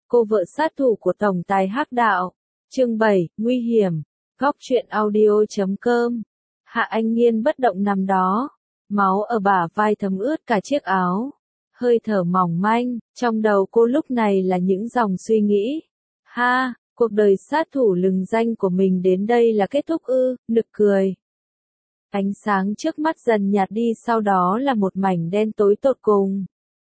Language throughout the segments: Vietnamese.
cô vợ sát thủ của tổng tài Hắc Đạo. Chương 7, nguy hiểm. Góc truyện audio.com. Hạ Anh Nghiên bất động nằm đó, máu ở bả vai thấm ướt cả chiếc áo. Hơi thở mỏng manh, trong đầu cô lúc này là những dòng suy nghĩ. Ha, cuộc đời sát thủ lừng danh của mình đến đây là kết thúc ư, nực cười. Ánh sáng trước mắt dần nhạt đi, sau đó là một mảnh đen tối tột cùng.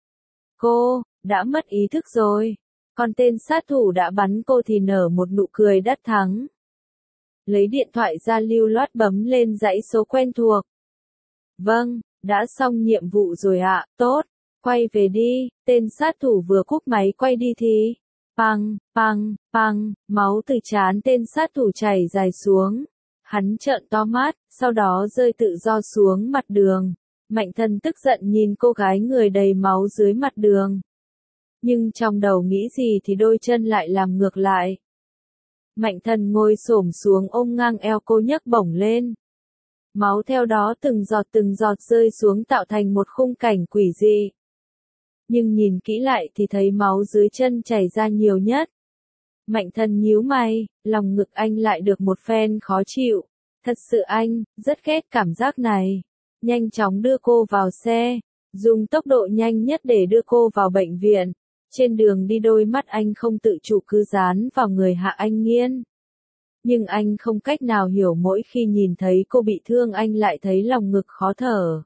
Cô đã mất ý thức rồi. Còn tên sát thủ đã bắn cô thì nở một nụ cười đắc thắng. Lấy điện thoại ra lưu loát bấm lên dãy số quen thuộc. Vâng, đã xong nhiệm vụ rồi ạ, tốt, quay về đi. Tên sát thủ vừa cúp máy quay đi thì păng, păng, păng, máu từ trán tên sát thủ chảy dài xuống. Hắn trợn to mắt, sau đó rơi tự do xuống mặt đường. Mạnh Thần tức giận nhìn cô gái người đầy máu dưới mặt đường. Nhưng trong đầu nghĩ gì thì đôi chân lại làm ngược lại. Mạnh Thần ngồi xổm xuống ôm ngang eo cô nhấc bổng lên. Máu theo đó từng giọt rơi xuống tạo thành một khung cảnh quỷ dị. Nhưng nhìn kỹ lại thì thấy máu dưới chân chảy ra nhiều nhất. Mạnh Thần nhíu mày, lòng ngực anh lại được một phen khó chịu. Thật sự anh, rất ghét cảm giác này. Nhanh chóng đưa cô vào xe, dùng tốc độ nhanh nhất để đưa cô vào bệnh viện. Trên đường đi đôi mắt anh không tự chủ cứ dán vào người Hạ Anh Nghiên. Nhưng anh không cách nào hiểu mỗi khi nhìn thấy cô bị thương anh lại thấy lòng ngực khó thở.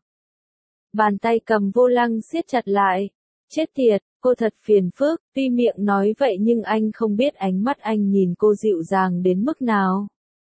Bàn tay cầm vô lăng siết chặt lại. Chết tiệt, cô thật phiền phức, tuy miệng nói vậy nhưng anh không biết ánh mắt anh nhìn cô dịu dàng đến mức nào.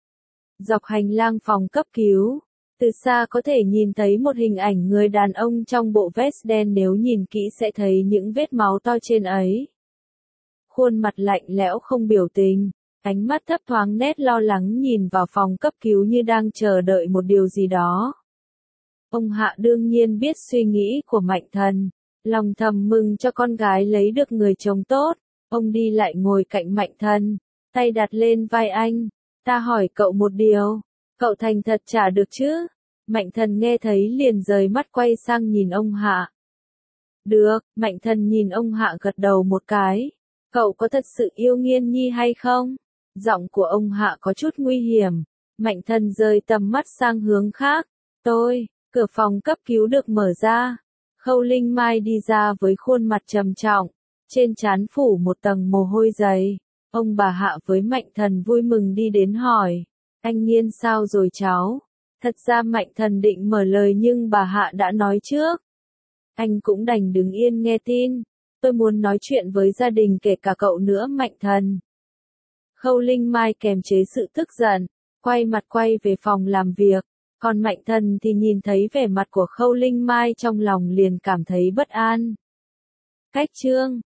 Dọc hành lang phòng cấp cứu, từ xa có thể nhìn thấy một hình ảnh người đàn ông trong bộ vest đen, nếu nhìn kỹ sẽ thấy những vết máu to trên ấy. Khuôn mặt lạnh lẽo không biểu tình, ánh mắt thấp thoáng nét lo lắng nhìn vào phòng cấp cứu như đang chờ đợi một điều gì đó. Ông Hạ đương nhiên biết suy nghĩ của Mạnh Thần, lòng thầm mừng cho con gái lấy được người chồng tốt. Ông đi lại ngồi cạnh Mạnh Thần, tay đặt lên vai anh. Ta hỏi cậu một điều, cậu thành thật trả được chứ? Mạnh Thần nghe thấy liền rời mắt quay sang nhìn ông Hạ. Được, Mạnh Thần nhìn ông Hạ gật đầu một cái. Cậu có thật sự yêu Nghiên Nhi hay không? Giọng của ông Hạ có chút nguy hiểm. Mạnh Thần rời tầm mắt sang hướng khác. Cửa phòng cấp cứu được mở ra. Khâu Linh Mai đi ra với khuôn mặt trầm trọng, trên trán phủ một tầng mồ hôi dày. Ông bà Hạ với Mạnh Thần vui mừng đi đến hỏi, anh Nghiên sao rồi cháu? Thật ra Mạnh Thần định mở lời nhưng bà Hạ đã nói trước. Anh cũng đành đứng yên nghe tin, tôi muốn nói chuyện với gia đình kể cả cậu nữa Mạnh Thần. Khâu Linh Mai kềm chế sự tức giận, quay mặt quay về phòng làm việc, còn Mạnh Thần thì nhìn thấy vẻ mặt của Khâu Linh Mai trong lòng liền cảm thấy bất an. Cách chương